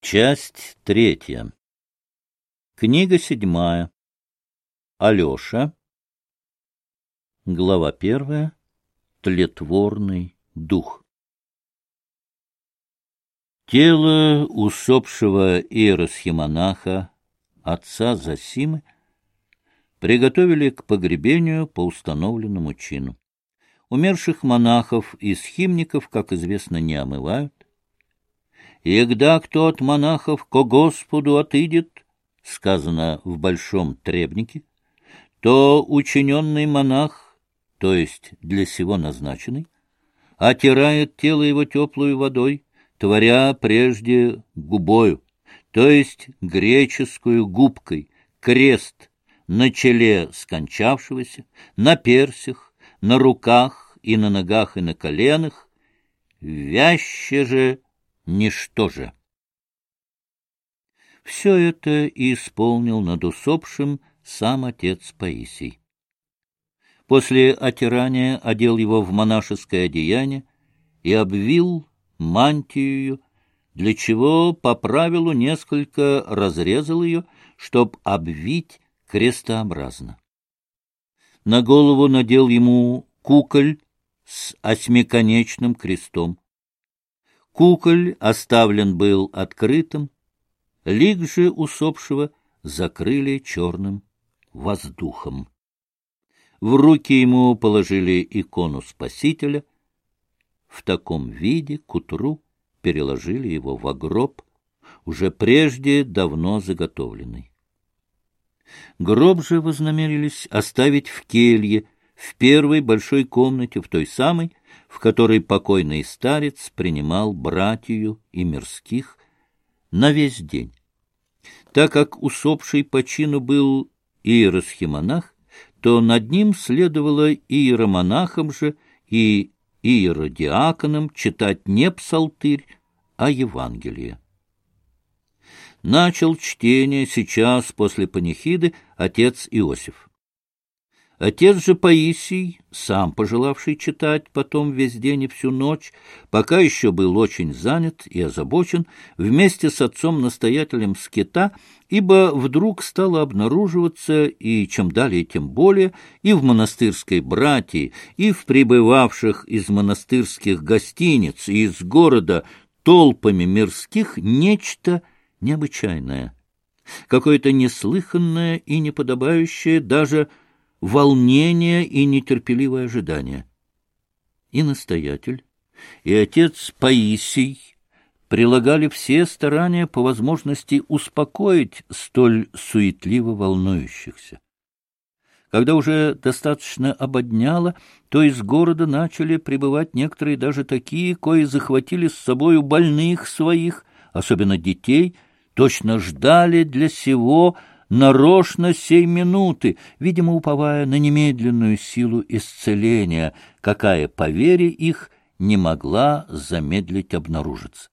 Часть 3. Книга 7. Алеша. Глава 1. Тлетворный дух. Тело усопшего иеросхимонаха, отца Зосимы, приготовили к погребению по установленному чину. Умерших монахов и схимников, как известно, не омывают. «Егда кто от монахов ко Господу отыдет», сказано в Большом Требнике, то учиненный монах, то есть для сего назначенный, отирает тело его теплую водой, творя прежде губою, то есть греческую губкой, крест на челе скончавшегося, на персях, на руках и на ногах и на коленах, вяще же ничто же. Все это и исполнил над усопшим сам отец Паисий. После отирания одел его в монашеское одеяние и обвил мантию, для чего по правилу несколько разрезал ее, чтоб обвить крестообразно. На голову надел ему куколь с осьмиконечным крестом. Куколь оставлен был открытым, лик же усопшего закрыли черным воздухом. В руки ему положили икону Спасителя. В таком виде к утру переложили его во гроб, уже прежде давно заготовленный. Гроб же вознамерились оставить в келье, в первой большой комнате, в той самой, в которой покойный старец принимал братью и мирских на весь день. Так как усопший по чину был иеросхимонах, то над ним следовало иеромонахам же и иеродиаконам читать не псалтырь, а Евангелие. Начал чтение сейчас после панихиды отец Иосиф. Отец же Паисий, сам пожелавший читать потом весь день и всю ночь, пока еще был очень занят и озабочен, вместе с отцом-настоятелем скита, ибо вдруг стало обнаруживаться, и чем далее, тем более, и в монастырской братии, и в прибывавших из монастырских гостиниц и из города толпами мирских нечто необычайное, какое-то неслыханное и неподобающее даже волнение и нетерпеливое ожидание. И настоятель, и отец Паисий прилагали все старания по возможности успокоить столь суетливо волнующихся. Когда уже достаточно ободняло, то из города начали прибывать некоторые даже такие, кои захватили с собою больных своих, особенно детей, точно ждали для сего нарочно сей минуты, видимо, уповая на немедленную силу исцеления, какая, по вере их, не могла замедлить обнаружиться.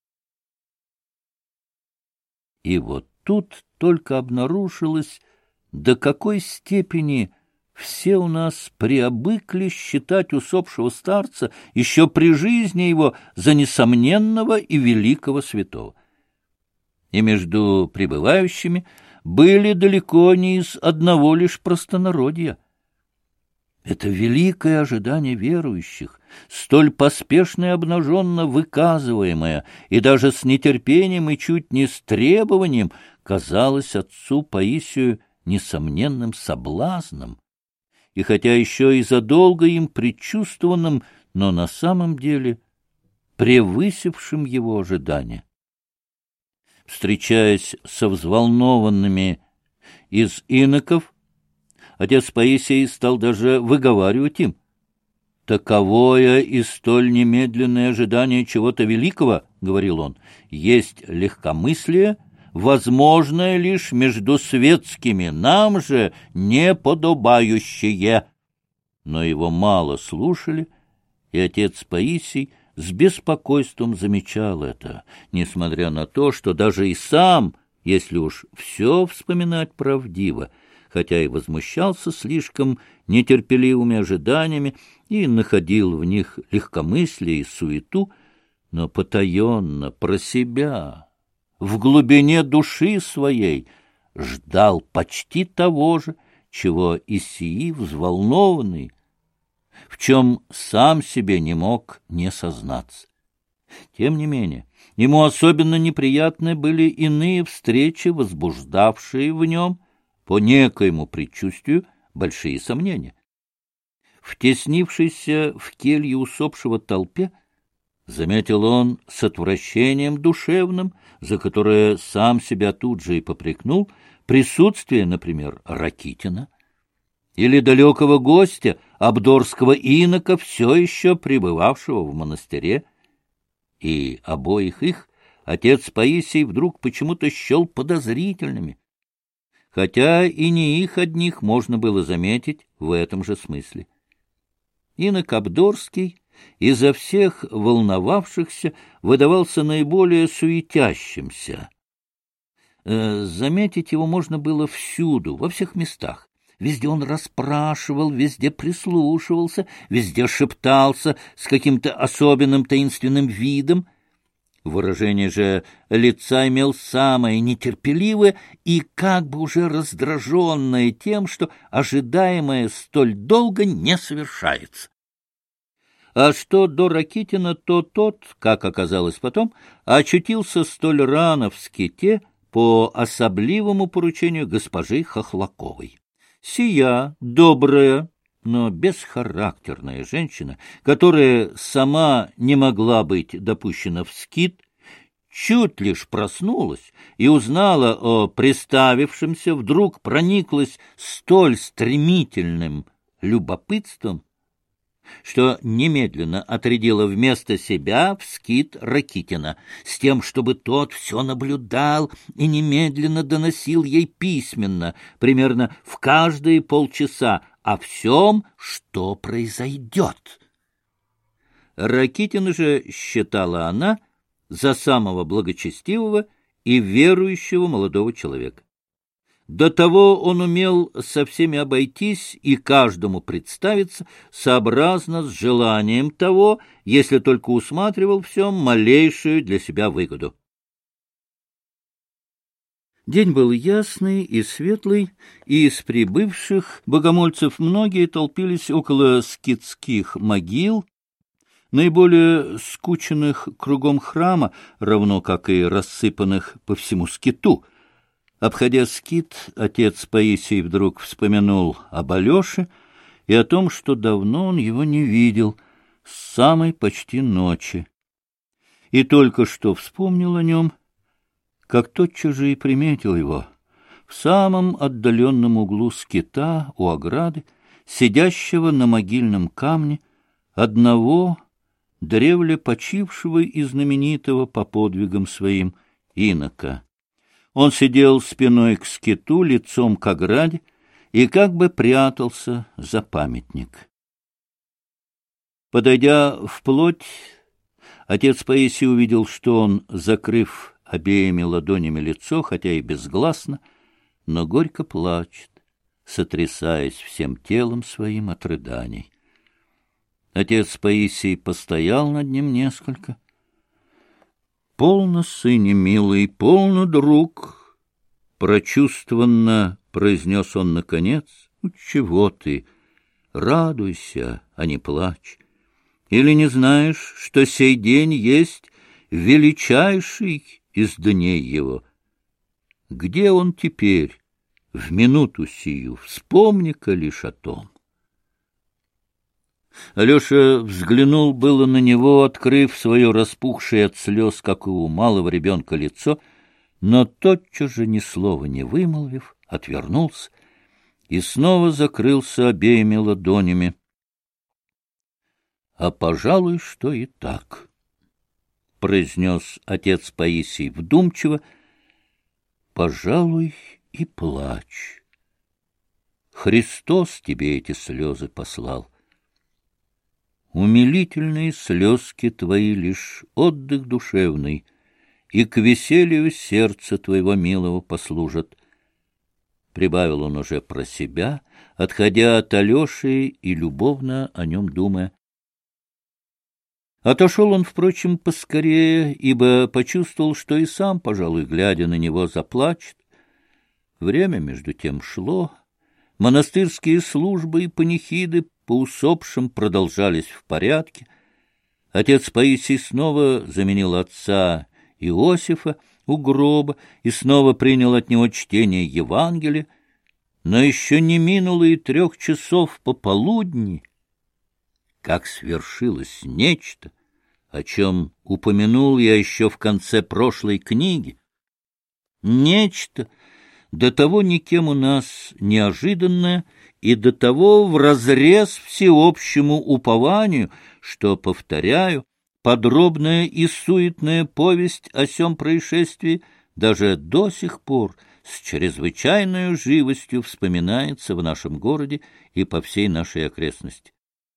И вот тут только обнаружилось, до какой степени все у нас приобыкли считать усопшего старца еще при жизни его за несомненного и великого святого. И между пребывающими были далеко не из одного лишь простонародья. Это великое ожидание верующих, столь поспешно и обнаженно выказываемое, и даже с нетерпением и чуть не с требованием, казалось отцу Паисию несомненным соблазном, и хотя еще и задолго им предчувствованным, но на самом деле превысившим его ожидания. Встречаясь со взволнованными из иноков, отец Паисий стал даже выговаривать им: «Таковое и столь немедленное ожидание чего-то великого, — говорил он, — есть легкомыслие, возможное лишь между светскими, нам же неподобающее». Но его мало слушали, и отец Паисий с беспокойством замечал это, несмотря на то, что даже и сам, если уж все вспоминать правдиво, хотя и возмущался слишком нетерпеливыми ожиданиями и находил в них легкомыслие и суету, но потаенно, про себя, в глубине души своей ждал почти того же, чего Исии взволнованный, в чем сам себе не мог не сознаться. Тем не менее, ему особенно неприятны были иные встречи, возбуждавшие в нем, по некоему предчувствию, большие сомнения. В теснившейся в келье усопшего толпе заметил он с отвращением душевным, за которое сам себя тут же и попрекнул, присутствие, например, Ракитина, или далекого гостя, абдорского инока, все еще пребывавшего в монастыре, и обоих их отец Паисий вдруг почему-то счел подозрительными, хотя и не их одних можно было заметить в этом же смысле. Инок Абдорский изо всех волновавшихся выдавался наиболее суетящимся. Заметить его можно было всюду, во всех местах. Везде он расспрашивал, везде прислушивался, везде шептался с каким-то особенным таинственным видом. Выражение же лица имел самое нетерпеливое и как бы уже раздраженное тем, что ожидаемое столь долго не совершается. А что до Ракитина, то тот, как оказалось потом, очутился столь рано в ските по особливому поручению госпожи Хохлаковой. Сия добрая, но бесхарактерная женщина, которая сама не могла быть допущена в скит, чуть лишь проснулась и узнала о приставившемся, вдруг прониклась столь стремительным любопытством, что немедленно отрядила вместо себя в скит Ракитина, с тем, чтобы тот все наблюдал и немедленно доносил ей письменно, примерно в каждые полчаса, о всем, что произойдет. Ракитина же считала она за самого благочестивого и верующего молодого человека. До того он умел со всеми обойтись и каждому представиться сообразно с желанием того, если только усматривал в всем малейшую для себя выгоду. День был ясный и светлый, и из прибывших богомольцев многие толпились около скитских могил, наиболее скученных кругом храма, равно как и рассыпанных по всему скиту. Обходя скит, отец Паисий вдруг вспомянул об Алёше и о том, что давно он его не видел, с самой почти ночи. И только что вспомнил о нем, как тотчас же и приметил его в самом отдаленном углу скита у ограды, сидящего на могильном камне, одного древле почившего и знаменитого по подвигам своим инока. Он сидел спиной к скиту, лицом к ограде, и как бы прятался за памятник. Подойдя вплоть, отец Паисий увидел, что он, закрыв обеими ладонями лицо, хотя и безгласно, но горько плачет, сотрясаясь всем телом своим от рыданий. Отец Паисий постоял над ним несколько. «Полно, сыне милый, полно, друг!» Прочувствованно произнес он наконец. «Чего ты? Радуйся, а не плачь. Или не знаешь, что сей день есть величайший из дней его? Где он теперь, в минуту сию? Вспомни-ка лишь о том». Алеша взглянул было на него, открыв свое распухшее от слез, как у малого ребенка, лицо, но тотчас же, ни слова не вымолвив, отвернулся и снова закрылся обеими ладонями. — А, пожалуй, что и так, — произнес отец Паисий вдумчиво, — пожалуй, и плачь. Христос тебе эти слезы послал. Умилительные слезки твои лишь отдых душевный, и к веселью сердца твоего милого послужат. Прибавил он уже про себя, отходя от Алеши и любовно о нем думая. Отошел он, впрочем, поскорее, ибо почувствовал, что и сам, пожалуй, глядя на него, заплачет. Время, между тем, шло. Монастырские службы и панихиды по усопшим продолжались в порядке. Отец Паисий снова заменил отца Иосифа у гроба и снова принял от него чтение Евангелия, но еще не минуло и 3 часов пополудни, как свершилось нечто, о чем упомянул я еще в конце прошлой книги. Нечто, до того никем у нас неожиданное и до того вразрез всеобщему упованию, что, повторяю, подробная и суетная повесть о сем происшествии даже до сих пор с чрезвычайной живостью вспоминается в нашем городе и по всей нашей окрестности.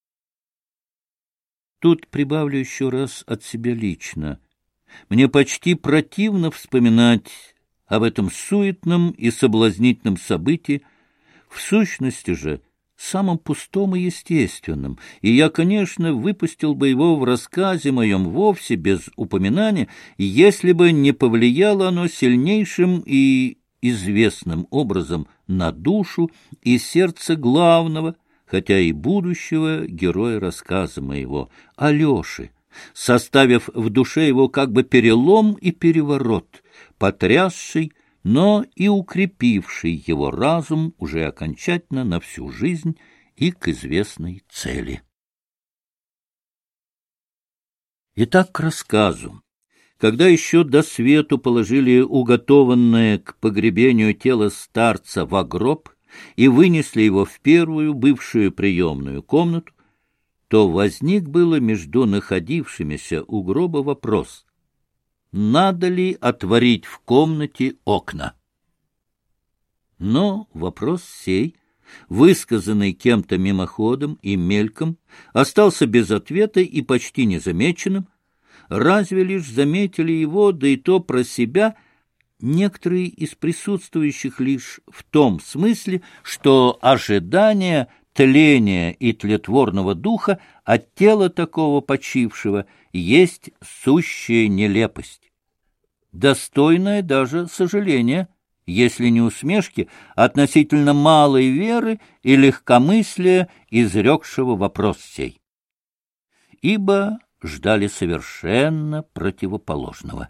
Тут прибавлю еще раз от себя лично. Мне почти противно вспоминать об этом суетном и соблазнительном событии, в сущности же самым пустом и естественным, и я, конечно, выпустил бы его в рассказе моем вовсе без упоминания, если бы не повлияло оно сильнейшим и известным образом на душу и сердце главного, хотя и будущего героя рассказа моего, Алеши, составив в душе его как бы перелом и переворот, потрясший, но и укрепивший его разум уже окончательно на всю жизнь и к известной цели. Итак, к рассказу. Когда еще до свету положили уготованное к погребению тело старца во гроб и вынесли его в первую бывшую приемную комнату, то возник было между находившимися у гроба вопрос: надо ли отворить в комнате окна? Но вопрос сей, высказанный кем-то мимоходом и мельком, остался без ответа и почти незамеченным. Разве лишь заметили его, да и то про себя, некоторые из присутствующих лишь в том смысле, что ожидание тления и тлетворного духа от тела такого почившего есть сущая нелепость, достойная даже сожаления, если не усмешки, относительно малой веры и легкомыслия изрекшего вопрос сей. Ибо ждали совершенно противоположного.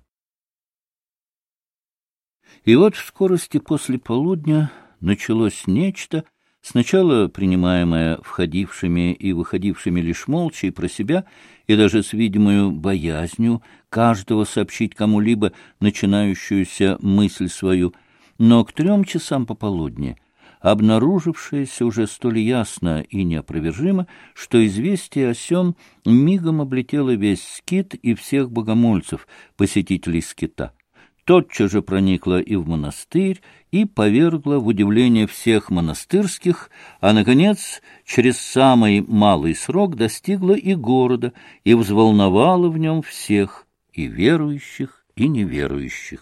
И вот в скорости после полудня началось нечто, сначала принимаемое входившими и выходившими лишь молча и про себя, и даже с видимою боязнью каждого сообщить кому-либо начинающуюся мысль свою, но к 3 часам пополудни обнаружившееся уже столь ясно и неопровержимо, что известие о сем мигом облетело весь скит и всех богомольцев, посетителей скита. Тотчас же проникла и в монастырь, и повергла в удивление всех монастырских, а, наконец, через самый малый срок достигла и города, и взволновала в нем всех, и верующих, и неверующих.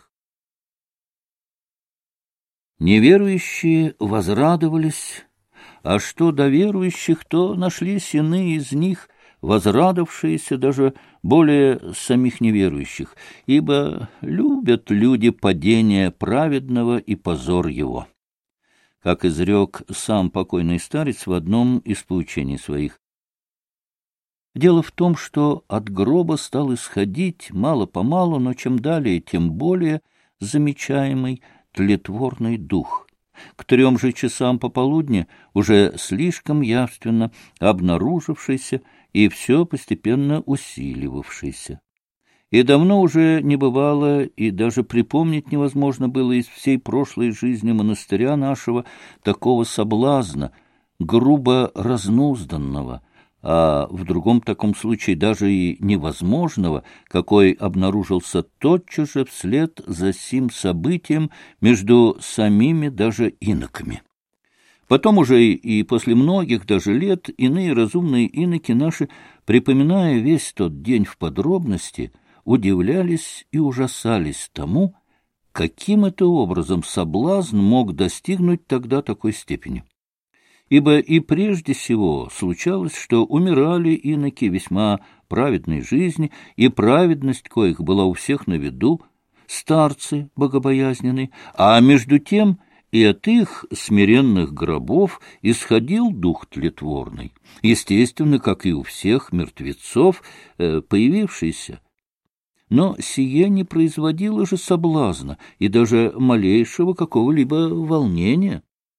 Неверующие возрадовались, а что до верующих, то нашлись иные из них, возрадовавшиеся даже более самих неверующих, ибо любят люди падение праведного и позор его. Как изрек сам покойный старец в одном из поучений своих. Дело в том, что от гроба стал исходить мало-помалу, но чем далее, тем более замечаемый тлетворный дух. К 3 же часам пополудни уже слишком явственно обнаружившийся и все постепенно усиливавшийся. И давно уже не бывало, и даже припомнить невозможно было из всей прошлой жизни монастыря нашего такого соблазна, грубо разнузданного, а в другом таком случае даже и невозможного, какой обнаружился тотчас же вслед за сим событием между самими даже иноками. Потом уже и после многих даже лет иные разумные иноки наши, припоминая весь тот день в подробности, удивлялись и ужасались тому, каким это образом соблазн мог достигнуть тогда такой степени. Ибо и прежде всего случалось, что умирали иноки весьма праведной жизни, и праведность коих была у всех на виду, старцы богобоязненные, а между тем и от их смиренных гробов исходил дух тлетворный, естественно, как и у всех мертвецов, появившийся. Но сие не производило же соблазна и даже малейшего какого-либо волнения.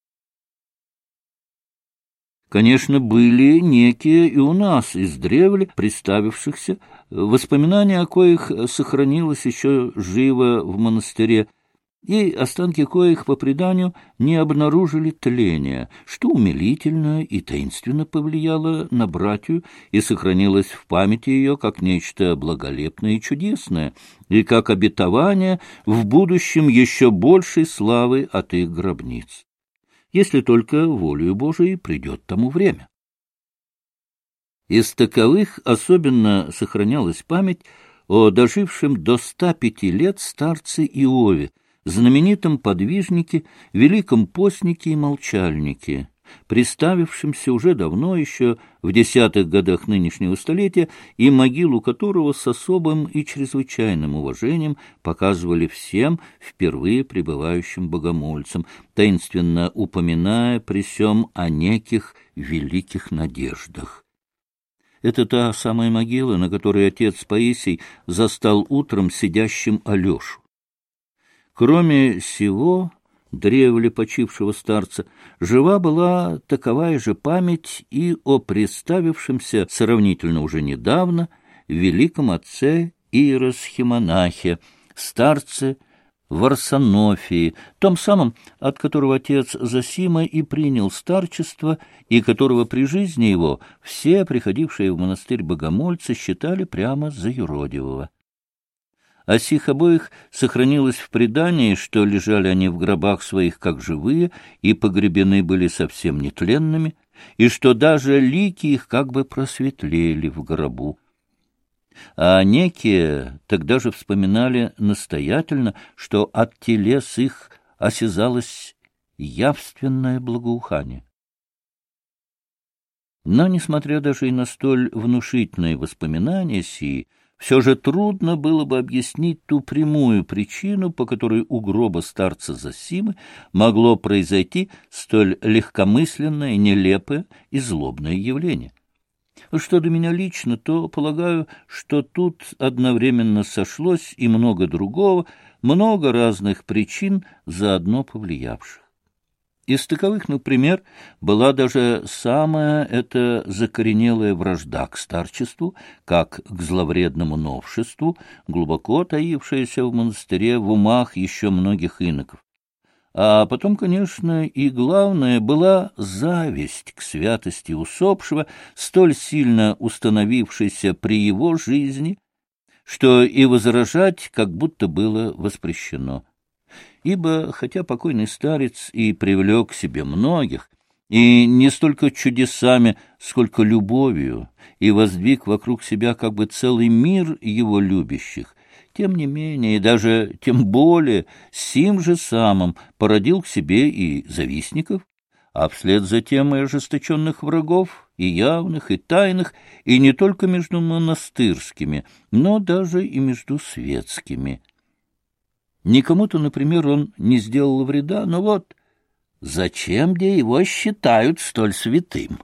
Конечно, были некие и у нас издревле представившихся, воспоминания о коих сохранилось еще живо в монастыре, и останки коих, по преданию, не обнаружили тления, что умилительно и таинственно повлияло на братью и сохранилось в памяти ее как нечто благолепное и чудесное, и как обетование в будущем еще большей славы от их гробниц, если только волею Божией придет тому время. Из таковых особенно сохранялась память о дожившем до 105 лет старце Иове, знаменитом подвижнике, великом постнике и молчальнике, приставившемся уже давно, еще в 10-х годах нынешнего столетия, и могилу которого с особым и чрезвычайным уважением показывали всем впервые пребывающим богомольцам, таинственно упоминая при сём о неких великих надеждах. Это та самая могила, на которой отец Паисий застал утром сидящим Алешу. Кроме сего древле почившего старца, жива была таковая же память и о представившемся сравнительно уже недавно великом отце Иеросхимонахе, старце Варсонофии, том самом, от которого отец Зосима и принял старчество, и которого при жизни его все приходившие в монастырь богомольцы считали прямо за юродивого. О сих обоих сохранилось в предании, что лежали они в гробах своих как живые и погребены были совсем нетленными, и что даже лики их как бы просветлели в гробу. А некие тогда же вспоминали настоятельно, что от телес их осязалось явственное благоухание. Но, несмотря даже и на столь внушительные воспоминания сии, все же трудно было бы объяснить ту прямую причину, по которой у гроба старца Зосимы могло произойти столь легкомысленное, нелепое и злобное явление. Что до меня лично, то полагаю, что тут одновременно сошлось и много другого, много разных причин, заодно повлиявших. Из таковых, например, была даже самая эта закоренелая вражда к старчеству, как к зловредному новшеству, глубоко таившаяся в монастыре в умах еще многих иноков. А потом, конечно, и главное была зависть к святости усопшего, столь сильно установившейся при его жизни, что и возражать как будто было воспрещено. Ибо, хотя покойный старец и привлек к себе многих, и не столько чудесами, сколько любовью, и воздвиг вокруг себя как бы целый мир его любящих, тем не менее, и даже тем более, сим же самым породил к себе и завистников, а вслед за тем и ожесточенных врагов, и явных, и тайных, и не только между монастырскими, но даже и между светскими. Никому-то, например, он не сделал вреда, но вот зачем где его считают столь святым?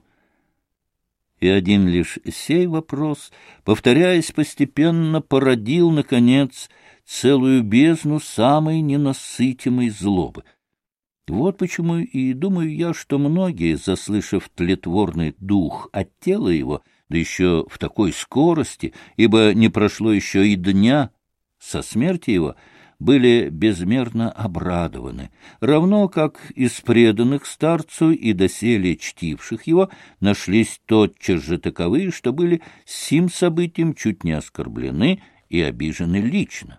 И один лишь сей вопрос, повторяясь постепенно, породил, наконец, целую бездну самой ненасытимой злобы. Вот почему и думаю я, что многие, заслышав тлетворный дух от тела его, да еще в такой скорости, ибо не прошло еще и дня со смерти его, были безмерно обрадованы, равно как из преданных старцу и доселе чтивших его нашлись тотчас же таковые, что были сим событием чуть не оскорблены и обижены лично.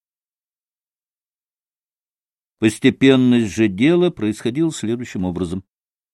Постепенность же дела происходила следующим образом.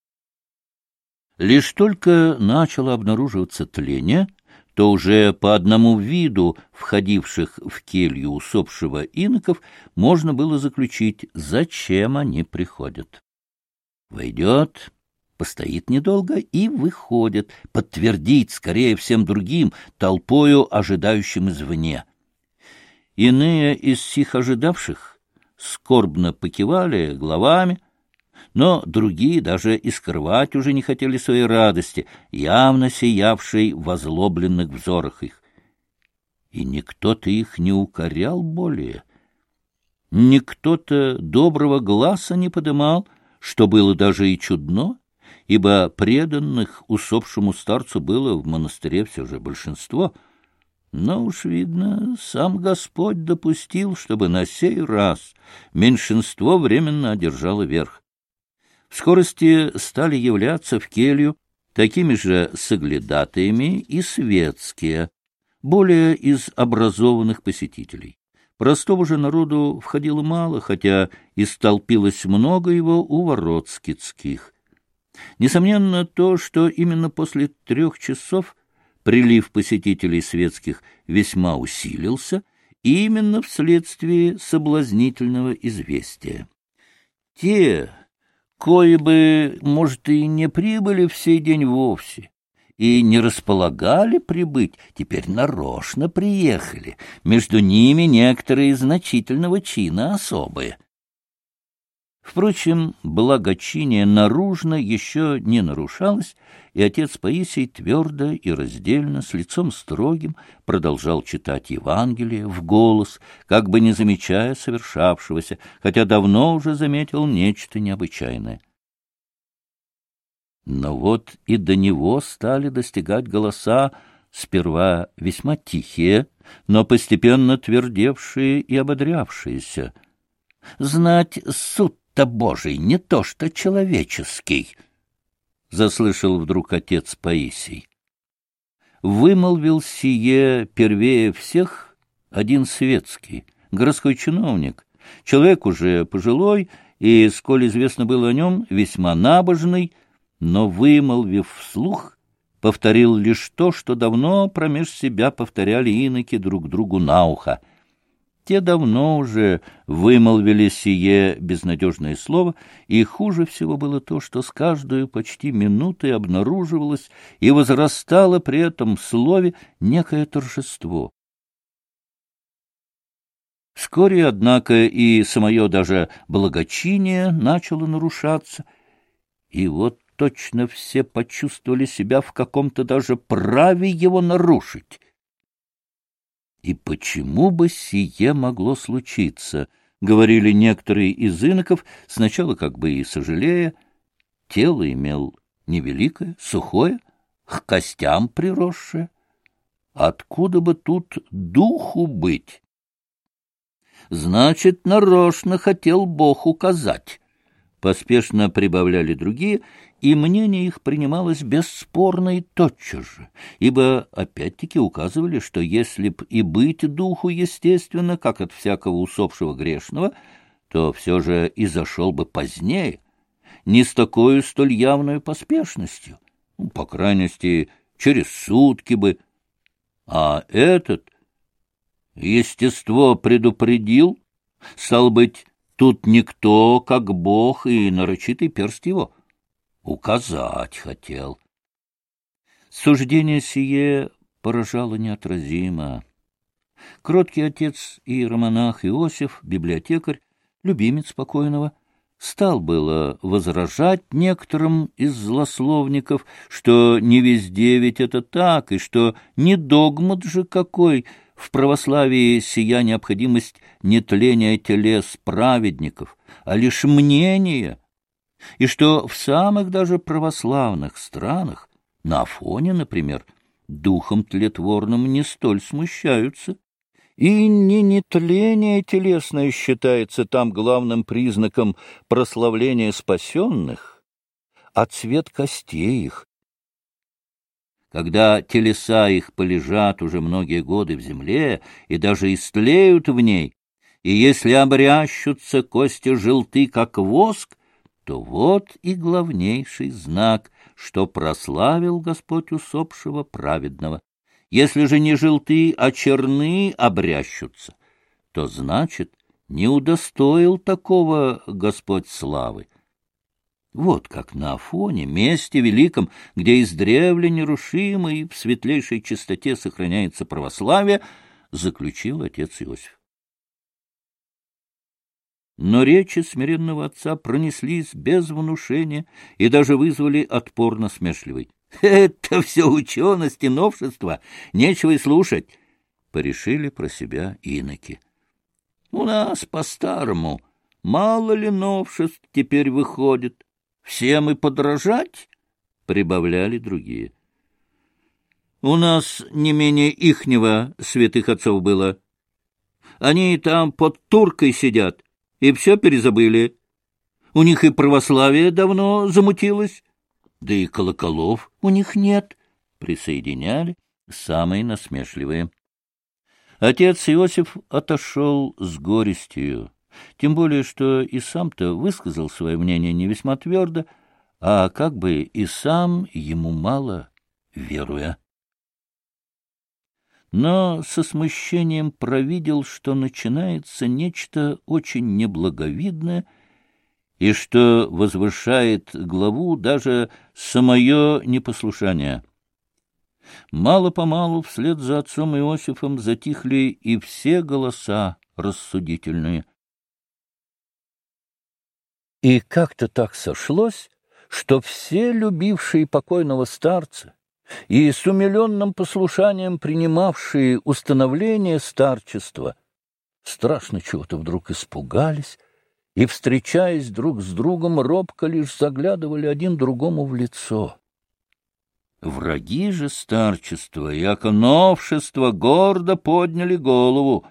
Лишь только начало обнаруживаться тление, то уже по одному виду входивших в келью усопшего иноков можно было заключить, зачем они приходят. Войдет, постоит недолго и выходит, подтвердить скорее всем другим, толпою ожидающим извне. Иные из сих ожидавших скорбно покивали головами, но другие даже и скрывать уже не хотели своей радости, явно сиявшей в озлобленных взорах их. И никто-то их не укорял более, никто-то доброго гласа не подымал, что было даже и чудно, ибо преданных усопшему старцу было в монастыре все же большинство. Но уж, видно, сам Господь допустил, чтобы на сей раз меньшинство временно одержало верх. В скорости стали являться в келью такими же соглядатаями и светские, более из образованных посетителей. Простого же народу входило мало, хотя и столпилось много его у ворот скитских. Несомненно, то, что именно после 3 часов прилив посетителей светских весьма усилился, именно вследствие соблазнительного известия. Те, кои бы, может, и не прибыли в сей день вовсе, и не располагали прибыть, теперь нарочно приехали, между ними некоторые значительного чина особые. Впрочем, благочиние наружно еще не нарушалось, и отец Паисий твердо и раздельно, с лицом строгим, продолжал читать Евангелие в голос, как бы не замечая совершавшегося, хотя давно уже заметил нечто необычайное. Но вот и до него стали достигать голоса, сперва весьма тихие, но постепенно твердевшие и ободрявшиеся. «Знать суд-то Божий, не то что человеческий!» — заслышал вдруг отец Паисий. Вымолвил сие первее всех один светский, городской чиновник, человек уже пожилой и, сколь известно было о нем, весьма набожный, но, вымолвив вслух, повторил лишь то, что давно промеж себя повторяли иноки друг другу на ухо. Те давно уже вымолвили сие безнадежное слово, и хуже всего было то, что с каждой почти минутой обнаруживалось и возрастало при этом слове некое торжество. Вскоре, однако, и самое даже благочиние начало нарушаться, и вот точно все почувствовали себя в каком-то даже праве его нарушить. И почему бы сие могло случиться, говорили некоторые из иноков, сначала как бы и сожалея. Тело имел невеликое, сухое, к костям приросшее. Откуда бы тут духу быть? Значит, нарочно хотел Бог указать. Поспешно прибавляли другие, и мнение их принималось бесспорно и тотчас же, ибо опять-таки указывали, что если б и быть духу естественно, как от всякого усопшего грешного, то все же и зашел бы позднее, не с такой столь явной поспешностью, по крайности, через сутки бы. А этот естество предупредил, стал быть, тут никто, как Бог и нарочитый перст его. Указать хотел. Суждение сие поражало неотразимо. Кроткий отец иеромонах Иосиф, библиотекарь, любимец покойного, стал было возражать некоторым из злословников, что не везде ведь это так, и что не догмат же какой в православии сия необходимость не тления телес праведников, а лишь мнение, и что в самых даже православных странах, на Афоне, например, духом тлетворным не столь смущаются, и не нетление телесное считается там главным признаком прославления спасенных, а цвет костей их. Когда телеса их полежат уже многие годы в земле и даже истлеют в ней, и если обрящутся кости желты, как воск, то вот и главнейший знак, что прославил Господь усопшего праведного. Если же не желты, а черны обрящутся, то значит, не удостоил такого Господь славы. Вот как на Афоне, месте великом, где издревле нерушимо и в светлейшей чистоте сохраняется православие, заключил отец Иосиф. Но речи смиренного отца пронеслись без внушения и даже вызвали отпор насмешливый. — Это все ученость и новшество, нечего и слушать, — порешили про себя иноки. — У нас по-старому мало ли новшеств теперь выходит. Всем и подражать, — прибавляли другие. — У нас не менее ихнего святых отцов было. Они там под туркой сидят и все перезабыли. У них и православие давно замутилось, да и колоколов у них нет, — присоединяли самые насмешливые. Отец Иосиф отошел с горестью, тем более, что и сам-то высказал свое мнение не весьма твердо, а как бы и сам ему мало веруя. Но со смущением провидел, что начинается нечто очень неблаговидное и что возвышает главу даже самое непослушание. Мало-помалу вслед за отцом Иосифом затихли и все голоса рассудительные. И как-то так сошлось, что все любившие покойного старца и с умиленным послушанием принимавшие установление старчества страшно чего-то вдруг испугались и, встречаясь друг с другом, робко лишь заглядывали один другому в лицо. Враги же старчества, яко новшества, гордо подняли голову.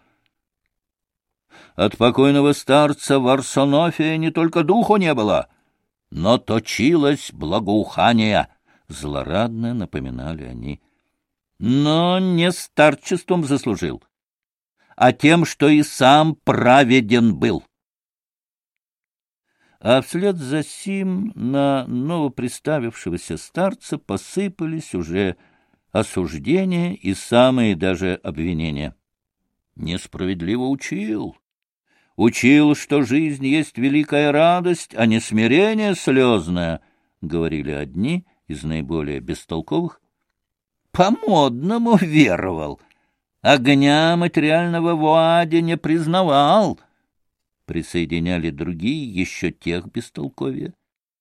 От покойного старца Варсонофия не только духу не было, но точилось благоухание, — злорадно напоминали они. Но не старчеством заслужил, а тем, что и сам праведен был. А вслед за сим на новоприставившегося старца посыпались уже осуждения и самые даже обвинения. Несправедливо учил. Учил, что жизнь есть великая радость, а не смирение слезное, — говорили одни из наиболее бестолковых. По-модному веровал, огня материального в аде не признавал, — присоединяли другие еще тех бестолковия.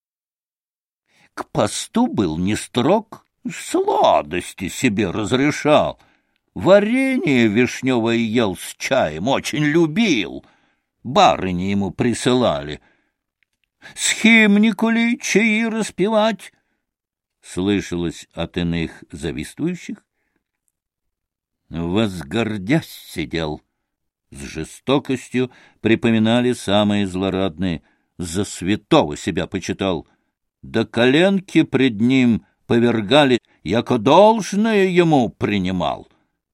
К посту был не строг, сладости себе разрешал, варенье вишневое ел с чаем, очень любил, барыни ему присылали. Схимнику ли чаи распевать? Слышалось от иных завистующих. Возгордясь сидел, с жестокостью припоминали самые злорадные, за святого себя почитал, до коленки пред ним повергали, яко должное ему принимал.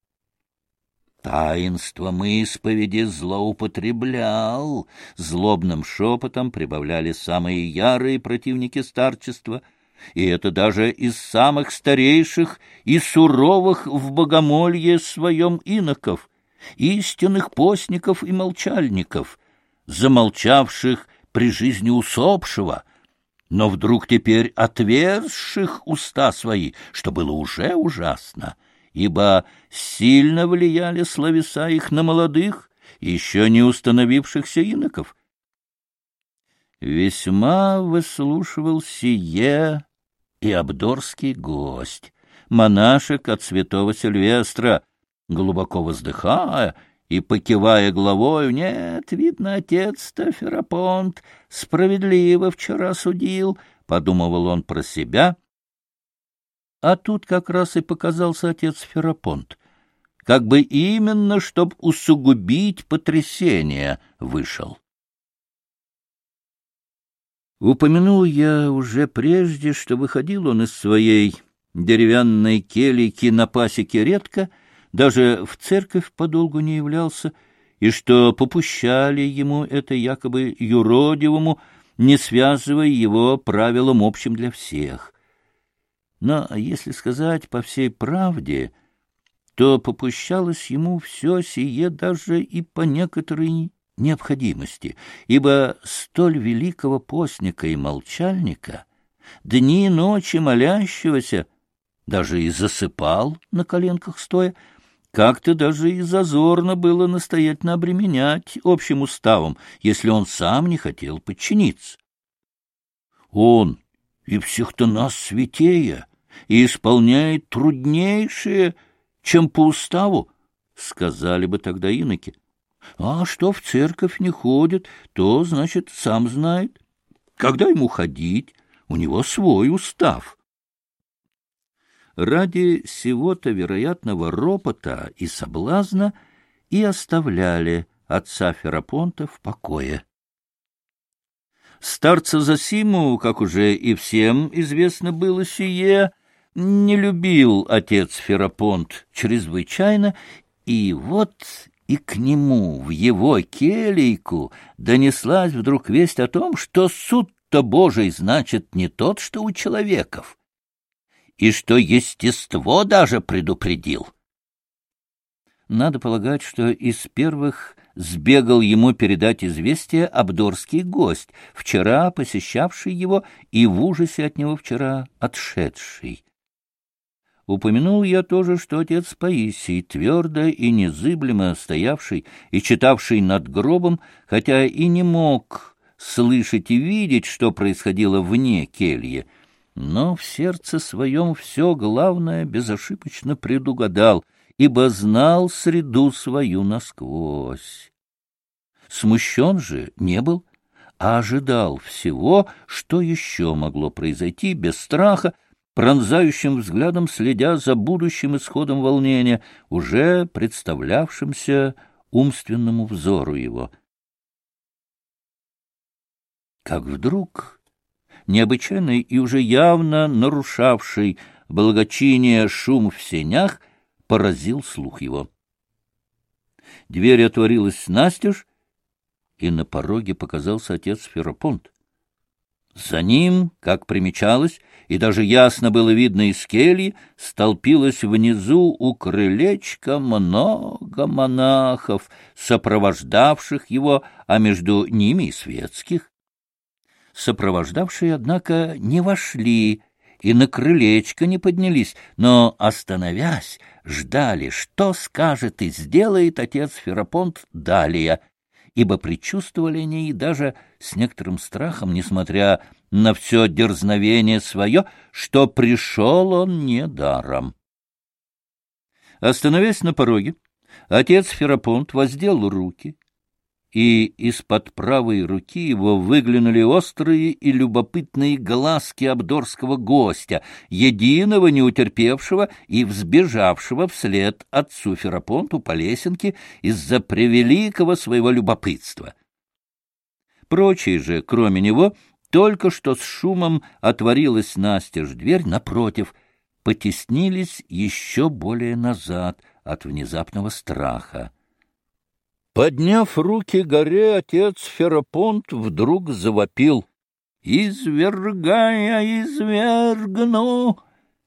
Таинством исповеди злоупотреблял, злобным шепотом прибавляли самые ярые противники старчества, и это даже из самых старейших и суровых в богомолье своем иноков, истинных постников и молчальников, замолчавших при жизни усопшего, но вдруг теперь отверзших уста свои, что было уже ужасно, ибо сильно влияли словеса их на молодых, еще не установившихся иноков. Весьма выслушивал сие и абдорский гость, монашек от святого Сильвестра, глубоко воздыхая и покивая головою: «Нет, видно, отец-то Ферапонт справедливо вчера судил», — подумывал он про себя. А тут как раз и показался отец Ферапонт, как бы именно, чтоб усугубить потрясение, вышел. Упомянул я уже прежде, что выходил он из своей деревянной келейки на пасеке редко, даже в церковь подолгу не являлся, и что попущали ему это якобы юродивому, не связывая его правилам общим для всех. Но, если сказать по всей правде, то попущалось ему все сие даже и по некоторой необходимости, ибо столь великого постника и молчальника, дни и ночи молящегося, даже и засыпал на коленках стоя, как-то даже и зазорно было настоятельно обременять общим уставом, если он сам не хотел подчиниться. Он и всех-то нас святее, и исполняет труднейшее, чем по уставу, сказали бы тогда иноки. А что в церковь не ходит, то, значит, сам знает. Когда ему ходить, у него свой устав. Ради сего-то вероятного ропота и соблазна и оставляли отца Ферапонта в покое. Старца Зосиму, как уже и всем известно было сие, не любил отец Ферапонт чрезвычайно, и вот и к нему в его келейку донеслась вдруг весть о том, что суд-то Божий значит не тот, что у человеков, и что естество даже предупредил. Надо полагать, что из первых сбегал ему передать известие абдорский гость, вчера посещавший его и в ужасе от него вчера отшедший. Упомянул я тоже, что отец Паисий, твердо и незыблемо стоявший и читавший над гробом, хотя и не мог слышать и видеть, что происходило вне кельи, но в сердце своем все главное безошибочно предугадал, ибо знал среду свою насквозь. Смущен же не был, а ожидал всего, что еще могло произойти без страха, пронзающим взглядом следя за будущим исходом волнения, уже представлявшимся умственному взору его. Как вдруг необычайный и уже явно нарушавший благочиние шум в сенях поразил слух его. Дверь отворилась настежь, и на пороге показался отец Ферапонт. За ним, как примечалось, и даже ясно было видно из кельи, столпилось внизу у крылечка много монахов, сопровождавших его, а между ними и светских. Сопровождавшие, однако, не вошли и на крылечко не поднялись, но, остановясь, ждали, что скажет и сделает отец Ферапонт далее, ибо предчувствовали они и даже с некоторым страхом, несмотря на все дерзновение свое, что пришел он недаром. Остановясь на пороге, отец Ферапонт воздел руки, и из-под правой руки его выглянули острые и любопытные глазки абдорского гостя, единого не утерпевшего и взбежавшего вслед отцу Ферапонту по лесенке из-за превеликого своего любопытства. Прочие же, кроме него, только что с шумом отворилась настежь дверь, напротив, потеснились еще более назад от внезапного страха. Подняв руки горе, отец Ферапонт вдруг завопил: «Извергая, извергну!»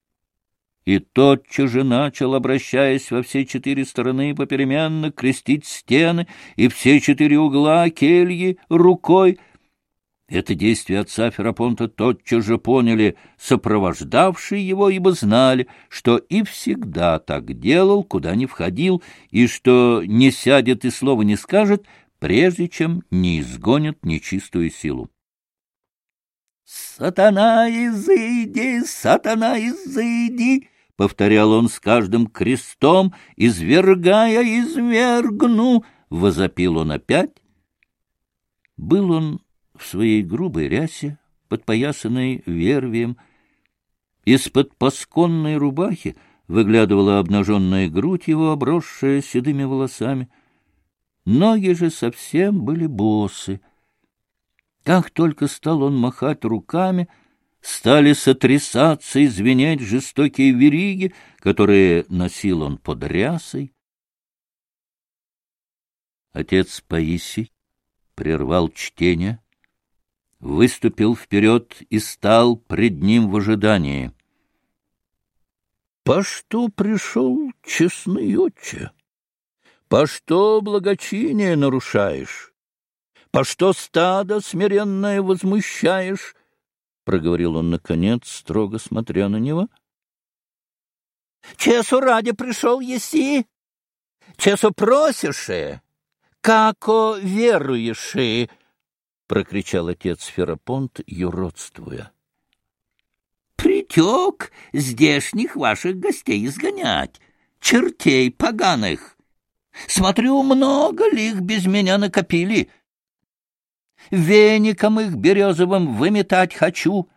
И тотчас же начал, обращаясь во все четыре стороны попеременно, крестить стены и все четыре угла кельи рукой. Это действие отца Ферапонта тотчас же поняли сопровождавшие его, ибо знали, что и всегда так делал, куда ни входил, и что не сядет и слова не скажет, прежде чем не изгонит нечистую силу. «Сатана, изыди! Сатана, изыди!» — повторял он с каждым крестом, «извергая, извергну!» — возопил он опять. Был он в своей грубой рясе, подпоясанной вервием. Из-под пасконной рубахи выглядывала обнаженная грудь его, обросшая седыми волосами. Ноги же совсем были босы. Как только стал он махать руками, стали сотрясаться и звенеть жестокие вериги, которые носил он под рясой. Отец Паисий прервал чтение, выступил вперед и стал пред ним в ожидании. — По что пришел, честный отче? По что благочиние нарушаешь? По что стадо смиренное возмущаешь? — проговорил он наконец, строго смотря на него. — Чесу ради пришел еси, чесу просишь, како веруешь, — прокричал отец Ферапонт, юродствуя. — Притек здешних ваших гостей изгонять, чертей поганых. Смотрю, много ли их без меня накопили. Веником их березовым выметать хочу.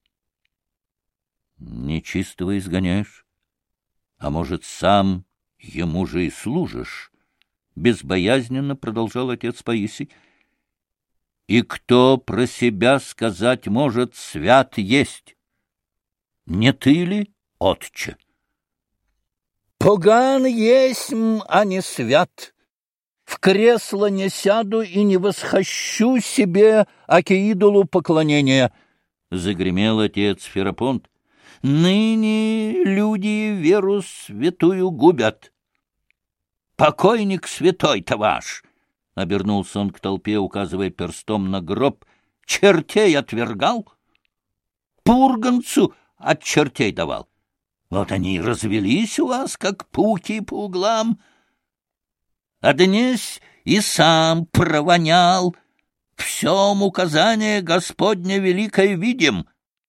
— Нечистого изгоняешь? А может, сам ему же и служишь? — безбоязненно продолжал отец Паисий. — И кто про себя сказать может, свят есть? Не ты ли, отче? — Поган есмь, а не свят. В кресло не сяду и не восхощу себе, аки идолу поклонения, — загремел отец Ферапонт. — Ныне люди веру святую губят. — Покойник святой-то ваш! — обернулся он к толпе, указывая перстом на гроб. — Чертей отвергал? Пурганцу от чертей давал. Вот они и развелись у вас, как пуки по углам. А днесь и сам провонял. Всем указание Господне великое видим.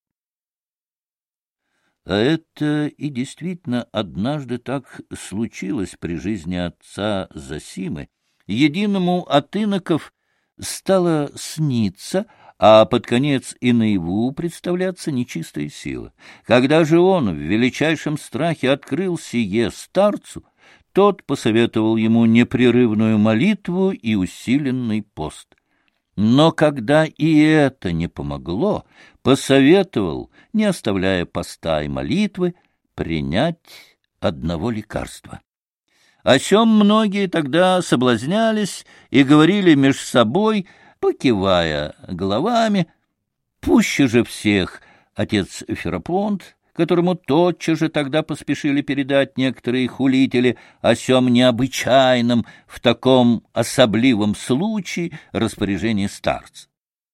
А это и действительно однажды так случилось при жизни отца Зосимы. Единому от иноков стало сниться, а под конец и наяву представляться нечистая сила. Когда же он в величайшем страхе открыл сие старцу, тот посоветовал ему непрерывную молитву и усиленный пост. Но когда и это не помогло, посоветовал, не оставляя поста и молитвы, принять одного лекарства. О сем многие тогда соблазнялись и говорили меж собой, покивая головами. Пуще же всех отец Ферапонт, которому тотчас же тогда поспешили передать некоторые хулители о сем необычайном, в таком особливом случае распоряжении старца.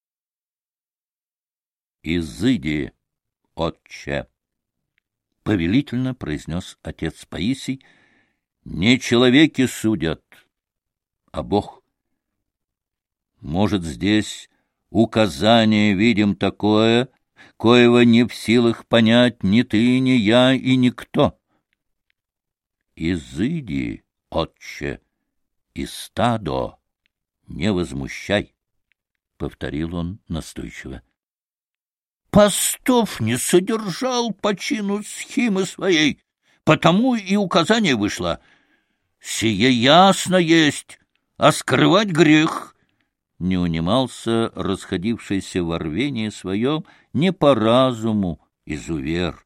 «Изыди, отче!» — повелительно произнес отец Паисий. «Не человеки судят, а Бог. Может, здесь указание видим такое, коего не в силах понять ни ты, ни я и никто. Изыди, отче, и стадо не возмущай, — повторил он настойчиво. Постов не содержал по чину схимы своей, потому и указание вышло. Сие ясно есть, а скрывать грех. Не унимался расходившийся во рвении своем не по разуму изувер.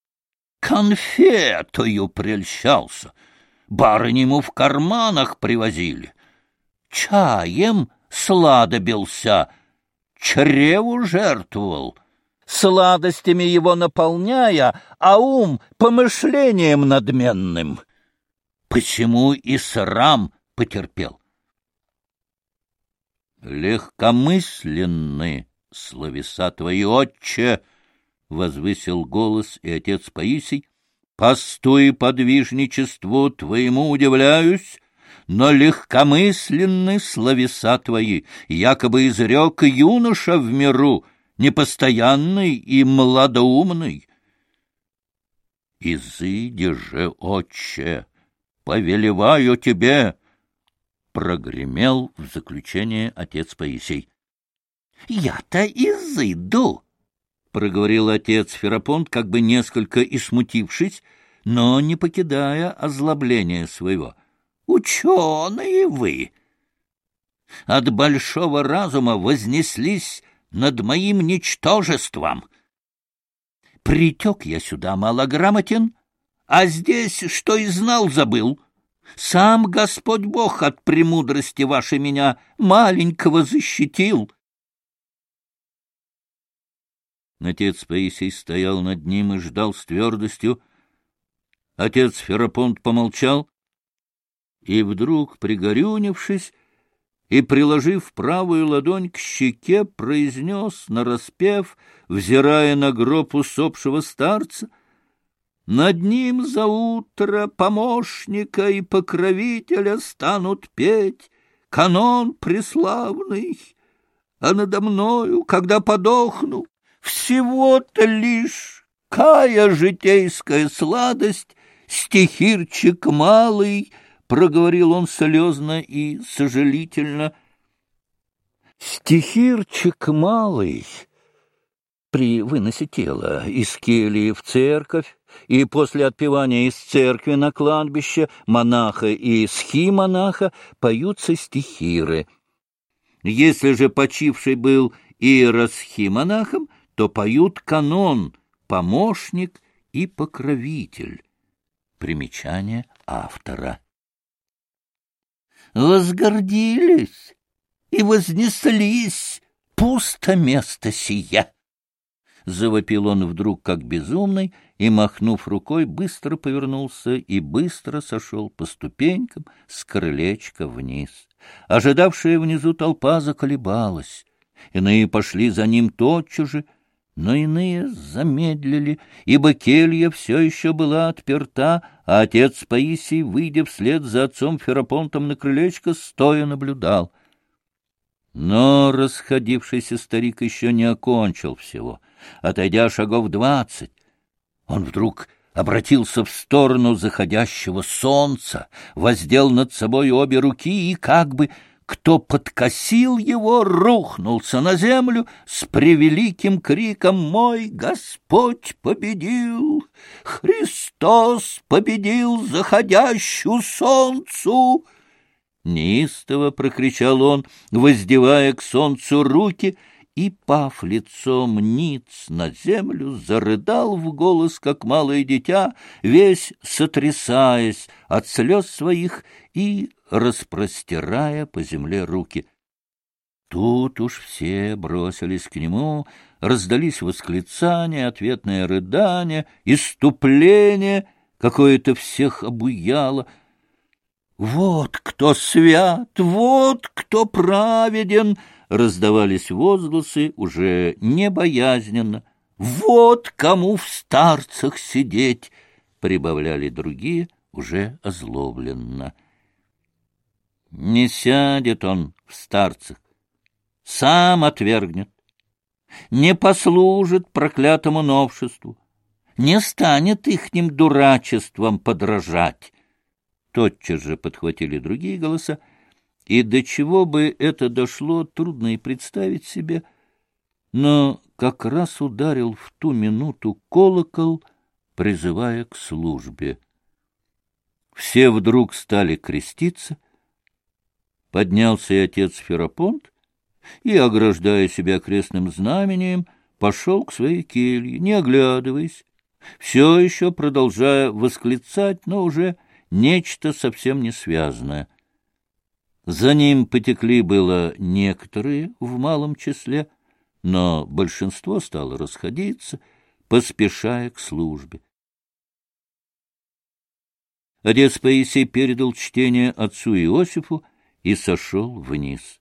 Конфетою прельщался, барыни ему в карманах привозили. Чаем сладобился, чреву жертвовал, сладостями его наполняя, а ум помышлением надменным. Посему и срам потерпел. «Легкомысленны словеса твои, отче!» — возвысил голос и отец Паисий. «Посту и подвижничеству твоему удивляюсь, но легкомысленны словеса твои, якобы изрек юноша в миру, непостоянный и младоумный. Изыди же, отче, повелеваю тебе!» Прогремел в заключение отец Паисий. — Я-то изыду, — проговорил отец Ферапонт, как бы несколько и смутившись, но не покидая озлобления своего. — Ученые вы! От большого разума вознеслись над моим ничтожеством. Притек я сюда малограмотен, а здесь, что и знал, забыл. Сам Господь Бог от премудрости вашей меня маленького защитил. Отец Паисий стоял над ним и ждал с твердостью. Отец Ферапонт помолчал и вдруг, пригорюнившись, и, приложив правую ладонь к щеке, произнес нараспев, взирая на гроб усопшего старца: «Над ним за утро помощника и покровителя станут петь канон преславный, а надо мною, когда подохну, всего-то лишь кая житейская сладость, стихирчик малый», — проговорил он слезно и сожалительно. Стихирчик малый при выносе тела из кельи в церковь и после отпевания из церкви на кладбище монаха и схимонаха поются стихиры. Если же почивший был иеросхимонахом, то поют канон «Помощник» и «Покровитель». Примечание автора. «Возгордились и вознеслись, пусто место сия!» Завопил он вдруг, как безумный, и, махнув рукой, быстро повернулся и быстро сошел по ступенькам с крылечка вниз. Ожидавшая внизу толпа заколебалась. Иные пошли за ним тотчас же, но иные замедлили, ибо келья все еще была отперта, а отец Паисий, выйдя вслед за отцом Ферапонтом на крылечко, стоя наблюдал. Но расходившийся старик еще не окончил всего. Отойдя шагов 20, он вдруг обратился в сторону заходящего солнца, воздел над собой обе руки и, как бы кто подкосил его, рухнулся на землю с превеликим криком: «Мой Господь победил! Христос победил заходящую солнцу!» Неистово прокричал он, воздевая к солнцу руки, и, пав лицом ниц на землю, зарыдал в голос, как малое дитя, весь сотрясаясь от слез своих и распростирая по земле руки. Тут уж все бросились к нему, раздались восклицания, ответное рыдание, исступление, какое-то всех обуяло. «Вот кто свят! Вот кто праведен!» — раздавались возгласы уже не боязненно. «Вот кому в старцах сидеть!» — прибавляли другие уже озлобленно. «Не сядет он в старцах, сам отвергнет, не послужит проклятому новшеству, не станет ихним дурачеством подражать». Тотчас же подхватили другие голоса, и до чего бы это дошло, трудно и представить себе, но как раз ударил в ту минуту колокол, призывая к службе. Все вдруг стали креститься, поднялся и отец Ферапонт, и, ограждая себя крестным знамением, пошел к своей келье, не оглядываясь, все еще продолжая восклицать, но уже нечто совсем не связанное. За ним потекли было некоторые в малом числе, но большинство стало расходиться, поспешая к службе. Отец Паисий передал чтение отцу Иосифу и сошел вниз.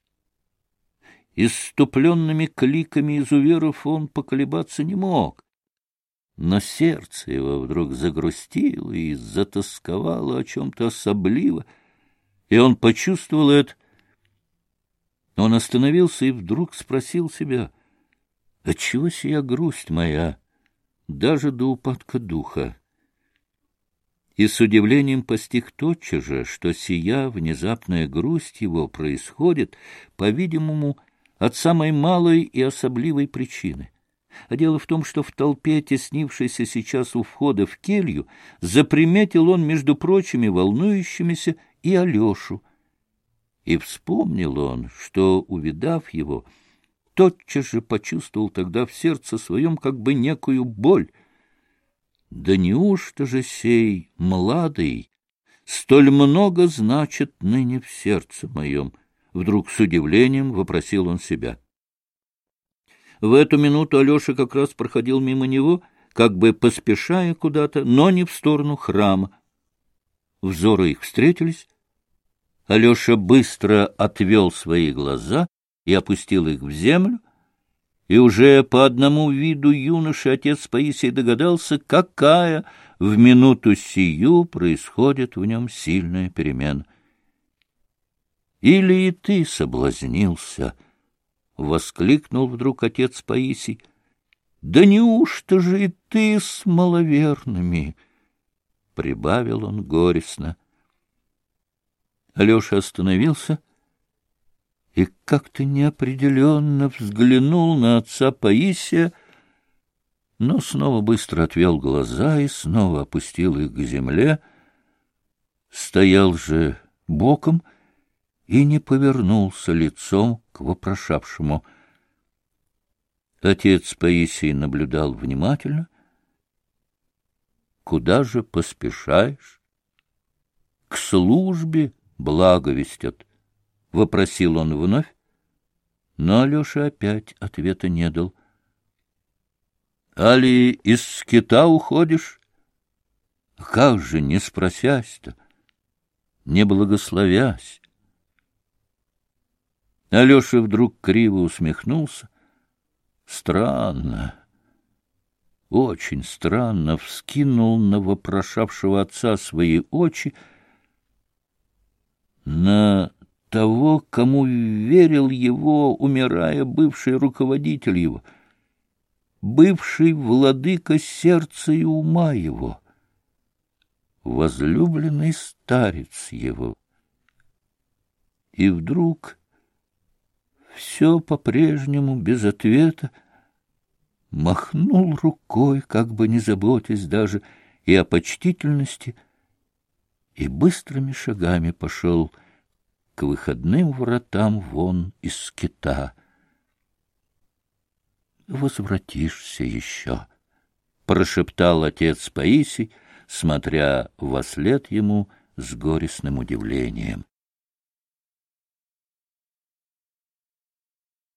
Исступленными кликами изуверов он поколебаться не мог, но сердце его вдруг загрустило и затосковало о чем-то особливо, и он почувствовал это. Он остановился и вдруг спросил себя: «Отчего сия грусть моя, даже до упадка духа?» И с удивлением постиг тотчас же, что сия внезапная грусть его происходит, по-видимому, от самой малой и особливой причины. А дело в том, что в толпе, теснившейся сейчас у входа в келью, заприметил он, между прочими волнующимися, и Алешу. И вспомнил он, что, увидав его, тотчас же почувствовал тогда в сердце своем как бы некую боль. Да неужто же сей младый столь много значит ныне в сердце моем? Вдруг с удивлением вопросил он себя. В эту минуту Алеша как раз проходил мимо него, как бы поспешая куда-то, но не в сторону храма. Взоры их встретились, Алеша быстро отвел свои глаза и опустил их в землю, и уже по одному виду юноши отец Паисий догадался, какая в минуту сию происходит в нем сильная перемена. «Или и ты соблазнился?» — воскликнул вдруг отец Паисий. «Да неужто же и ты с маловерными?» — прибавил он горестно. Алеша остановился и как-то неопределенно взглянул на отца Паисия, но снова быстро отвел глаза и снова опустил их к земле, стоял же боком и не повернулся лицом к вопрошавшему. Отец Паисий наблюдал внимательно. «Куда же поспешаешь?» «К службе благовестят», — вопросил он вновь, но Алеша опять ответа не дал. «Али из скита уходишь? Как же не спросясь-то, не благословясь?» Алеша вдруг криво усмехнулся. Странно, очень странно, вскинул на вопрошавшего отца свои очи, на того, кому верил его, умирая, бывший руководитель его, бывший владыка сердца и ума его, возлюбленный старец его. И вдруг все по-прежнему без ответа, махнул рукой, как бы не заботясь даже и о почтительности, и быстрыми шагами пошел к выходным вратам вон из скита. «Возвратишься еще», — прошептал отец Паисий, смотря вослед ему с горестным удивлением.